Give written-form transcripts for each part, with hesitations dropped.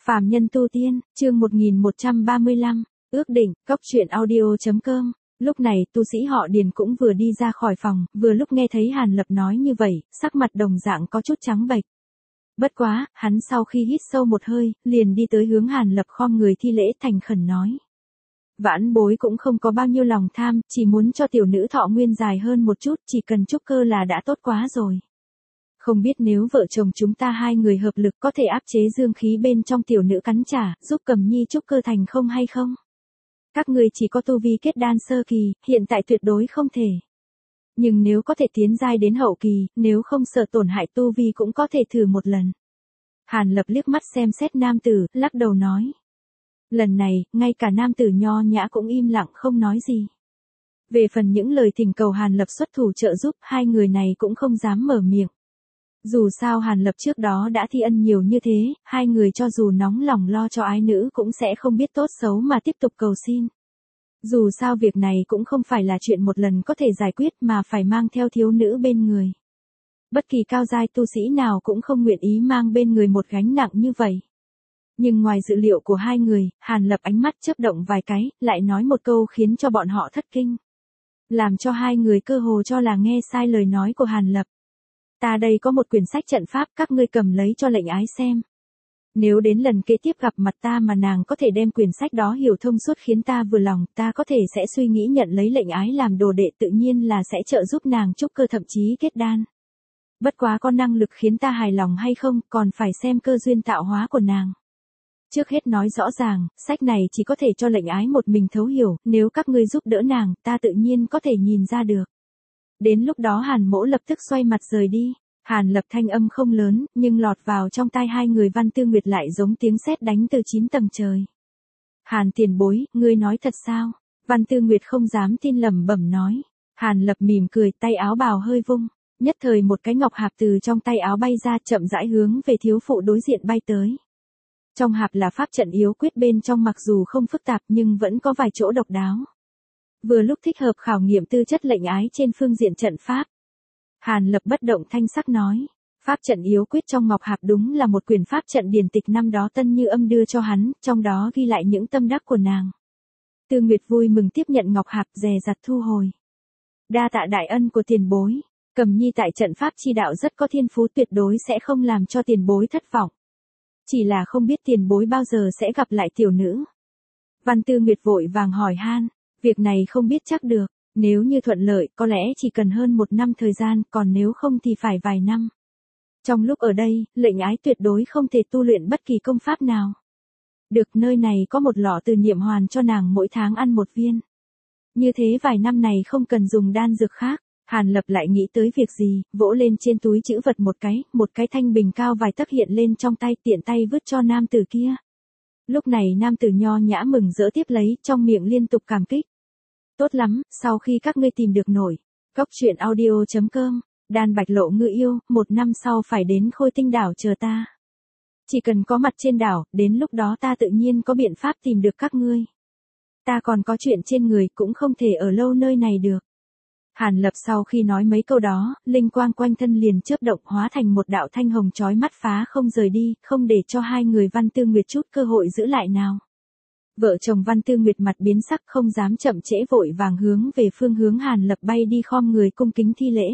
Phàm nhân tu tiên, chương 1135, ước định, cóc truyện audio.com. Lúc này tu sĩ họ Điền cũng vừa đi ra khỏi phòng, vừa lúc nghe thấy Hàn Lập nói như vậy, sắc mặt đồng dạng có chút trắng bệch. Bất quá, hắn sau khi hít sâu một hơi, liền đi tới hướng Hàn Lập khom người thi lễ thành khẩn nói. Vãn bối cũng không có bao nhiêu lòng tham, chỉ muốn cho tiểu nữ thọ nguyên dài hơn một chút, chỉ cần trúc cơ là đã tốt quá rồi. Không biết nếu vợ chồng chúng ta hai người hợp lực có thể áp chế dương khí bên trong tiểu nữ cắn trả, giúp Cầm Nhi trúc cơ thành không hay không? Các người chỉ có tu vi kết đan sơ kỳ, hiện tại tuyệt đối không thể. Nhưng nếu có thể tiến giai đến hậu kỳ, nếu không sợ tổn hại tu vi cũng có thể thử một lần. Hàn Lập liếc mắt xem xét nam tử, lắc đầu nói. Lần này, ngay cả nam tử nho nhã cũng im lặng không nói gì. Về phần những lời thỉnh cầu Hàn Lập xuất thủ trợ giúp, hai người này cũng không dám mở miệng. Dù sao Hàn Lập trước đó đã thi ân nhiều như thế, hai người cho dù nóng lòng lo cho ái nữ cũng sẽ không biết tốt xấu mà tiếp tục cầu xin. Dù sao việc này cũng không phải là chuyện một lần có thể giải quyết mà phải mang theo thiếu nữ bên người. Bất kỳ cao giai tu sĩ nào cũng không nguyện ý mang bên người một gánh nặng như vậy. Nhưng ngoài dự liệu của hai người, Hàn Lập ánh mắt chớp động vài cái, lại nói một câu khiến cho bọn họ thất kinh. Làm cho hai người cơ hồ cho là nghe sai lời nói của Hàn Lập. Ta đây có một quyển sách trận pháp, các ngươi cầm lấy cho lệnh ái xem. Nếu đến lần kế tiếp gặp mặt ta mà nàng có thể đem quyển sách đó hiểu thông suốt khiến ta vừa lòng, ta có thể sẽ suy nghĩ nhận lấy lệnh ái làm đồ đệ, tự nhiên là sẽ trợ giúp nàng trúc cơ thậm chí kết đan. Bất quá có năng lực khiến ta hài lòng hay không, còn phải xem cơ duyên tạo hóa của nàng. Trước hết nói rõ ràng, sách này chỉ có thể cho lệnh ái một mình thấu hiểu, nếu các ngươi giúp đỡ nàng, ta tự nhiên có thể nhìn ra được. Đến lúc đó Hàn Mỗ lập tức xoay mặt rời đi. Hàn Lập thanh âm không lớn, nhưng lọt vào trong tai hai người Văn Tư Nguyệt lại giống tiếng sét đánh từ 9 tầng trời. Hàn tiền bối, ngươi nói thật sao? Văn Tư Nguyệt không dám tin lẩm bẩm nói. Hàn Lập mỉm cười, tay áo bào hơi vung. Nhất thời một cái ngọc hạp từ trong tay áo bay ra, chậm rãi hướng về thiếu phụ đối diện bay tới. Trong hạp là pháp trận yếu quyết, bên trong mặc dù không phức tạp nhưng vẫn có vài chỗ độc đáo. Vừa lúc thích hợp khảo nghiệm tư chất lệnh ái trên phương diện trận pháp. Hàn Lập bất động thanh sắc nói. Pháp trận yếu quyết trong ngọc hạp đúng là một quyển pháp trận điển tịch năm đó Tân Như Âm đưa cho hắn, trong đó ghi lại những tâm đắc của nàng. Tư Nguyệt vui mừng tiếp nhận ngọc hạp, dè dặt thu hồi. Đa tạ đại ân của tiền bối. Cầm Nhi tại trận pháp chi đạo rất có thiên phú, tuyệt đối sẽ không làm cho tiền bối thất vọng. Chỉ là không biết tiền bối bao giờ sẽ gặp lại tiểu nữ. Văn Tư Nguyệt vội vàng hỏi han. Việc này không biết chắc được. Nếu như thuận lợi, có lẽ chỉ cần hơn 1 năm thời gian, còn nếu không thì phải vài năm. Trong lúc ở đây, lệnh ái tuyệt đối không thể tu luyện bất kỳ công pháp nào. Được, nơi này có một lọ từ niệm hoàn cho nàng mỗi tháng ăn 1 viên. Như thế vài năm này không cần dùng đan dược khác. Hàn Lập lại nghĩ tới việc gì, vỗ lên trên túi trữ vật một cái thanh bình cao vài tấc hiện lên trong tay, tiện tay vứt cho nam tử kia. Lúc này nam tử nho nhã mừng rỡ tiếp lấy, trong miệng liên tục cảm kích. Tốt lắm, sau khi các ngươi tìm được nổi, cóc truyện audio.com, đan bạch lộ ngự yêu, 1 năm sau phải đến Khôi Tinh đảo chờ ta. Chỉ cần có mặt trên đảo, đến lúc đó ta tự nhiên có biện pháp tìm được các ngươi. Ta còn có chuyện trên người, cũng không thể ở lâu nơi này được. Hàn Lập sau khi nói mấy câu đó, linh quang quanh thân liền chớp động, hóa thành một đạo thanh hồng chói mắt phá không rời đi, không để cho hai người Văn Tư Nguyệt chút cơ hội giữ lại nào. Vợ chồng Văn Tư Nguyệt mặt biến sắc, không dám chậm trễ, vội vàng hướng về phương hướng Hàn Lập bay đi, khom người cung kính thi lễ.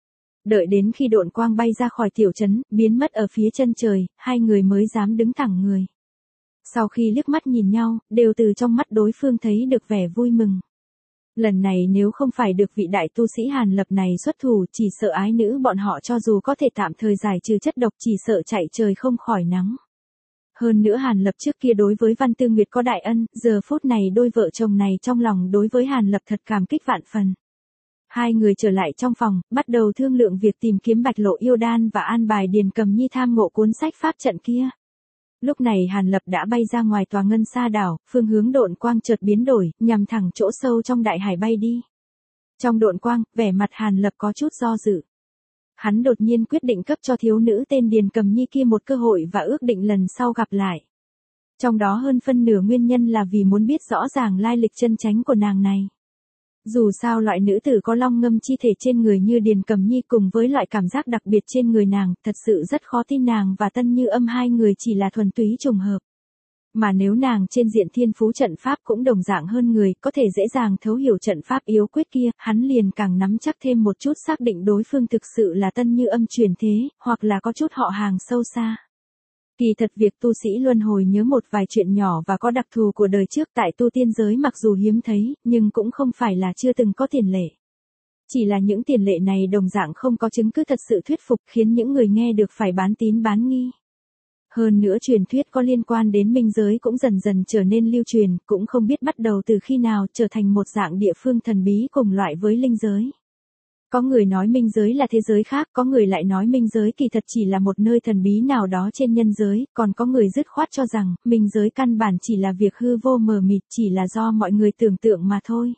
Đợi đến khi độn quang bay ra khỏi tiểu trấn, biến mất ở phía chân trời, hai người mới dám đứng thẳng người. Sau khi liếc mắt nhìn nhau, đều từ trong mắt đối phương thấy được vẻ vui mừng. Lần này nếu không phải được vị đại tu sĩ Hàn Lập này xuất thủ, chỉ sợ ái nữ bọn họ cho dù có thể tạm thời giải trừ chất độc, chỉ sợ chạy trời không khỏi nắng. Hơn nữa Hàn Lập trước kia đối với Văn Tư Nguyệt có đại ân, giờ phút này đôi vợ chồng này trong lòng đối với Hàn Lập thật cảm kích vạn phần. Hai người trở lại trong phòng, bắt đầu thương lượng việc tìm kiếm bạch lộ yêu đan và an bài Điền Cầm Nhi tham ngộ cuốn sách pháp trận kia. Lúc này Hàn Lập đã bay ra ngoài tòa ngân sa đảo, phương hướng độn quang chợt biến đổi, nhằm thẳng chỗ sâu trong đại hải bay đi. Trong độn quang, vẻ mặt Hàn Lập có chút do dự. Hắn đột nhiên quyết định cấp cho thiếu nữ tên Điền Cầm Nhi kia một cơ hội và ước định lần sau gặp lại. Trong đó hơn phân nửa nguyên nhân là vì muốn biết rõ ràng lai lịch chân chánh của nàng này. Dù sao loại nữ tử có long ngâm chi thể trên người như Điền Cầm Nhi cùng với loại cảm giác đặc biệt trên người nàng, thật sự rất khó tin nàng và Tân Như Âm hai người chỉ là thuần túy trùng hợp. Mà nếu nàng trên diện thiên phú trận pháp cũng đồng dạng hơn người, có thể dễ dàng thấu hiểu trận pháp yếu quyết kia, hắn liền càng nắm chắc thêm một chút xác định đối phương thực sự là Tân Như Âm truyền thế, hoặc là có chút họ hàng sâu xa. Kỳ thật việc tu sĩ luân hồi nhớ một vài chuyện nhỏ và có đặc thù của đời trước tại tu tiên giới mặc dù hiếm thấy, nhưng cũng không phải là chưa từng có tiền lệ. Chỉ là những tiền lệ này đồng dạng không có chứng cứ thật sự thuyết phục, khiến những người nghe được phải bán tín bán nghi. Hơn nữa truyền thuyết có liên quan đến minh giới cũng dần dần trở nên lưu truyền, cũng không biết bắt đầu từ khi nào trở thành một dạng địa phương thần bí cùng loại với linh giới. Có người nói minh giới là thế giới khác, có người lại nói minh giới kỳ thật chỉ là một nơi thần bí nào đó trên nhân giới, còn có người dứt khoát cho rằng, minh giới căn bản chỉ là việc hư vô mờ mịt, chỉ là do mọi người tưởng tượng mà thôi.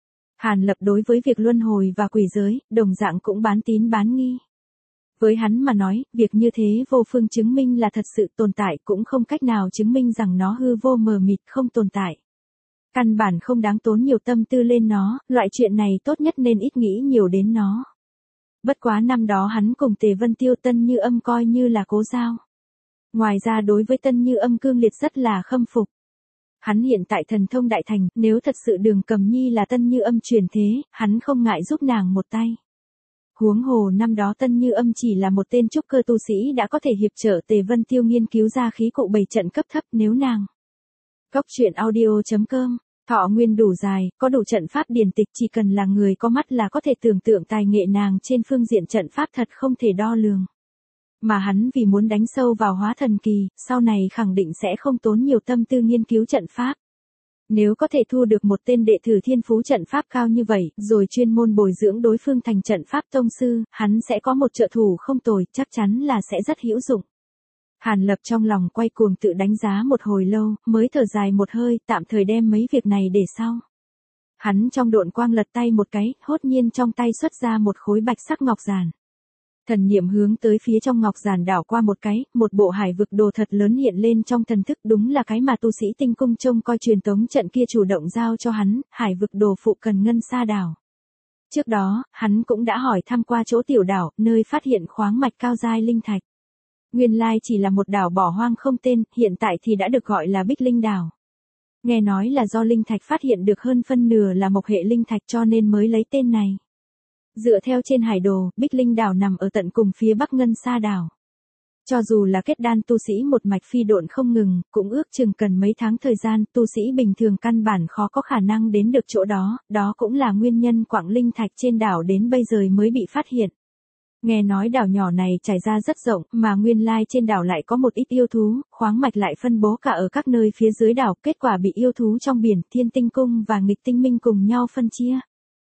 Hàn Lập đối với việc luân hồi và quỷ giới, đồng dạng cũng bán tín bán nghi. Với hắn mà nói, việc như thế vô phương chứng minh là thật sự tồn tại, cũng không cách nào chứng minh rằng nó hư vô mờ mịt không tồn tại. Căn bản không đáng tốn nhiều tâm tư lên nó, loại chuyện này tốt nhất nên ít nghĩ nhiều đến nó. Bất quá năm đó hắn cùng Tề Vân Tiêu Tân Như Âm coi như là cố giao. Ngoài ra đối với Tân Như Âm cương liệt rất là khâm phục. Hắn hiện tại thần thông đại thành, nếu thật sự Đường Cầm Nhi là Tân Như Âm truyền thế, hắn không ngại giúp nàng một tay. Huống hồ năm đó Tân Như Âm chỉ là một tên trúc cơ tu sĩ đã có thể hiệp trợ Tề Vân Tiêu nghiên cứu ra khí cụ bày trận cấp thấp nếu nàng. Góc truyện audio.com, thọ nguyên đủ dài, có đủ trận pháp điển tịch, chỉ cần là người có mắt là có thể tưởng tượng tài nghệ nàng trên phương diện trận pháp thật không thể đo lường. Mà hắn vì muốn đánh sâu vào hóa thần kỳ, sau này khẳng định sẽ không tốn nhiều tâm tư nghiên cứu trận pháp. Nếu có thể thu được một tên đệ tử thiên phú trận pháp cao như vậy, rồi chuyên môn bồi dưỡng đối phương thành trận pháp tông sư, hắn sẽ có một trợ thủ không tồi, chắc chắn là sẽ rất hữu dụng. Hàn Lập trong lòng quay cuồng tự đánh giá một hồi lâu, mới thở dài một hơi, tạm thời đem mấy việc này để sau. Hắn trong độn quang lật tay một cái, hốt nhiên trong tay xuất ra một khối bạch sắc ngọc giản. Thần niệm hướng tới phía trong ngọc giản đảo qua một cái, một bộ hải vực đồ thật lớn hiện lên trong thần thức, đúng là cái mà tu sĩ tinh cung trông coi truyền tống trận kia chủ động giao cho hắn, hải vực đồ phụ cần ngân sa đảo. Trước đó, hắn cũng đã hỏi thăm qua chỗ tiểu đảo, nơi phát hiện khoáng mạch cao giai linh thạch. Nguyên lai chỉ là một đảo bỏ hoang không tên, hiện tại thì đã được gọi là Bích Linh đảo. Nghe nói là do linh thạch phát hiện được hơn phân nửa là mộc hệ linh thạch cho nên mới lấy tên này. Dựa theo trên hải đồ, Bích Linh đảo nằm ở tận cùng phía bắc ngân sa đảo. Cho dù là kết đan tu sĩ một mạch phi độn không ngừng, cũng ước chừng cần mấy tháng thời gian, tu sĩ bình thường căn bản khó có khả năng đến được chỗ đó, đó cũng là nguyên nhân quặng linh thạch trên đảo đến bây giờ mới bị phát hiện. Nghe nói đảo nhỏ này trải ra rất rộng, mà nguyên lai trên đảo lại có một ít yêu thú, khoáng mạch lại phân bố cả ở các nơi phía dưới đảo, kết quả bị yêu thú trong biển, Thiên Tinh Cung và Nghịch Tinh Minh cùng nhau phân chia.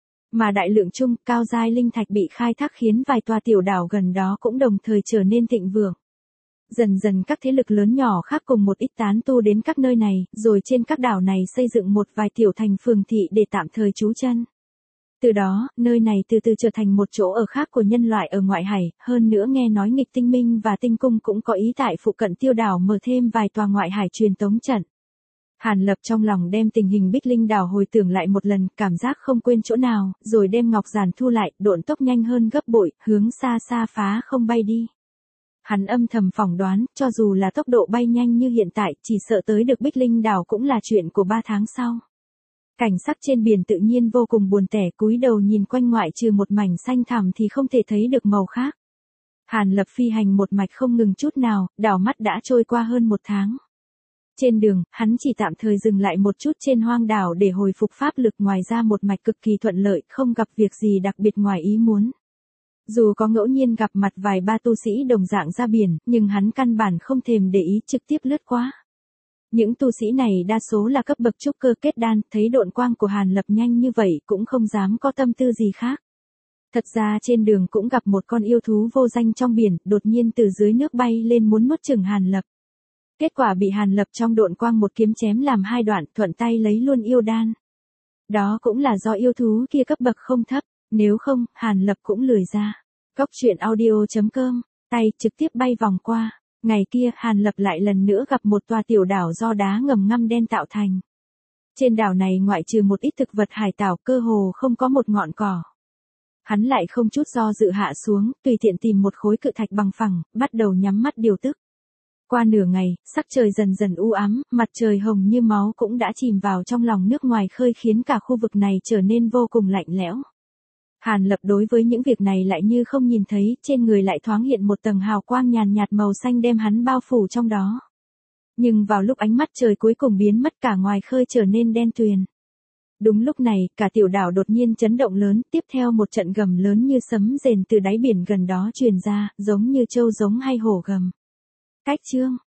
Mà đại lượng chung, cao giai linh thạch bị khai thác khiến vài tòa tiểu đảo gần đó cũng đồng thời trở nên thịnh vượng. Dần dần các thế lực lớn nhỏ khác cùng một ít tán tu đến các nơi này, rồi trên các đảo này xây dựng một vài tiểu thành phường thị để tạm thời trú chân. Từ đó, nơi này từ từ trở thành một chỗ ở khác của nhân loại ở ngoại hải, hơn nữa nghe nói Nghịch Tinh Minh và Tinh Cung cũng có ý tại phụ cận tiêu đảo mở thêm vài tòa ngoại hải truyền tống trận. Hàn Lập trong lòng đem tình hình Bích Linh đảo hồi tưởng lại một lần, cảm giác không quên chỗ nào, rồi đem ngọc giản thu lại, độn tốc nhanh hơn gấp bội, hướng xa xa phá không bay đi. Hắn âm thầm phỏng đoán, cho dù là tốc độ bay nhanh như hiện tại, chỉ sợ tới được Bích Linh đảo cũng là chuyện của 3 tháng sau. Cảnh sắc trên biển tự nhiên vô cùng buồn tẻ, cúi đầu nhìn quanh ngoại trừ một mảnh xanh thẳm thì không thể thấy được màu khác. Hàn Lập phi hành một mạch không ngừng chút nào, đảo mắt đã trôi qua hơn 1 tháng. Trên đường, hắn chỉ tạm thời dừng lại một chút trên hoang đảo để hồi phục pháp lực, ngoài ra một mạch cực kỳ thuận lợi, không gặp việc gì đặc biệt ngoài ý muốn. Dù có ngẫu nhiên gặp mặt vài ba tu sĩ đồng dạng ra biển, nhưng hắn căn bản không thèm để ý, trực tiếp lướt qua. Những tu sĩ này đa số là cấp bậc trúc cơ kết đan, thấy độn quang của Hàn Lập nhanh như vậy cũng không dám có tâm tư gì khác. Thật ra trên đường cũng gặp một con yêu thú vô danh trong biển, đột nhiên từ dưới nước bay lên muốn nuốt chửng Hàn Lập. Kết quả bị Hàn Lập trong độn quang một kiếm chém làm 2 đoạn, thuận tay lấy luôn yêu đan. Đó cũng là do yêu thú kia cấp bậc không thấp, nếu không, Hàn Lập cũng lười ra. Góc truyện audio.com, tay trực tiếp bay vòng qua. Ngày kia, Hàn Lập lại lần nữa gặp một tòa tiểu đảo do đá ngầm ngăm đen tạo thành. Trên đảo này ngoại trừ một ít thực vật hải tảo, cơ hồ không có một ngọn cỏ. Hắn lại không chút do dự hạ xuống, tùy tiện tìm một khối cự thạch bằng phẳng, bắt đầu nhắm mắt điều tức. Qua nửa ngày, sắc trời dần dần u ám, mặt trời hồng như máu cũng đã chìm vào trong lòng nước ngoài khơi khiến cả khu vực này trở nên vô cùng lạnh lẽo. Hàn Lập đối với những việc này lại như không nhìn thấy, trên người lại thoáng hiện một tầng hào quang nhàn nhạt màu xanh đem hắn bao phủ trong đó. Nhưng vào lúc ánh mắt trời cuối cùng biến mất cả ngoài khơi trở nên đen tuyền. Đúng lúc này, cả tiểu đảo đột nhiên chấn động lớn, tiếp theo một trận gầm lớn như sấm rền từ đáy biển gần đó truyền ra, giống như trâu giống hay hổ gầm. Cách chương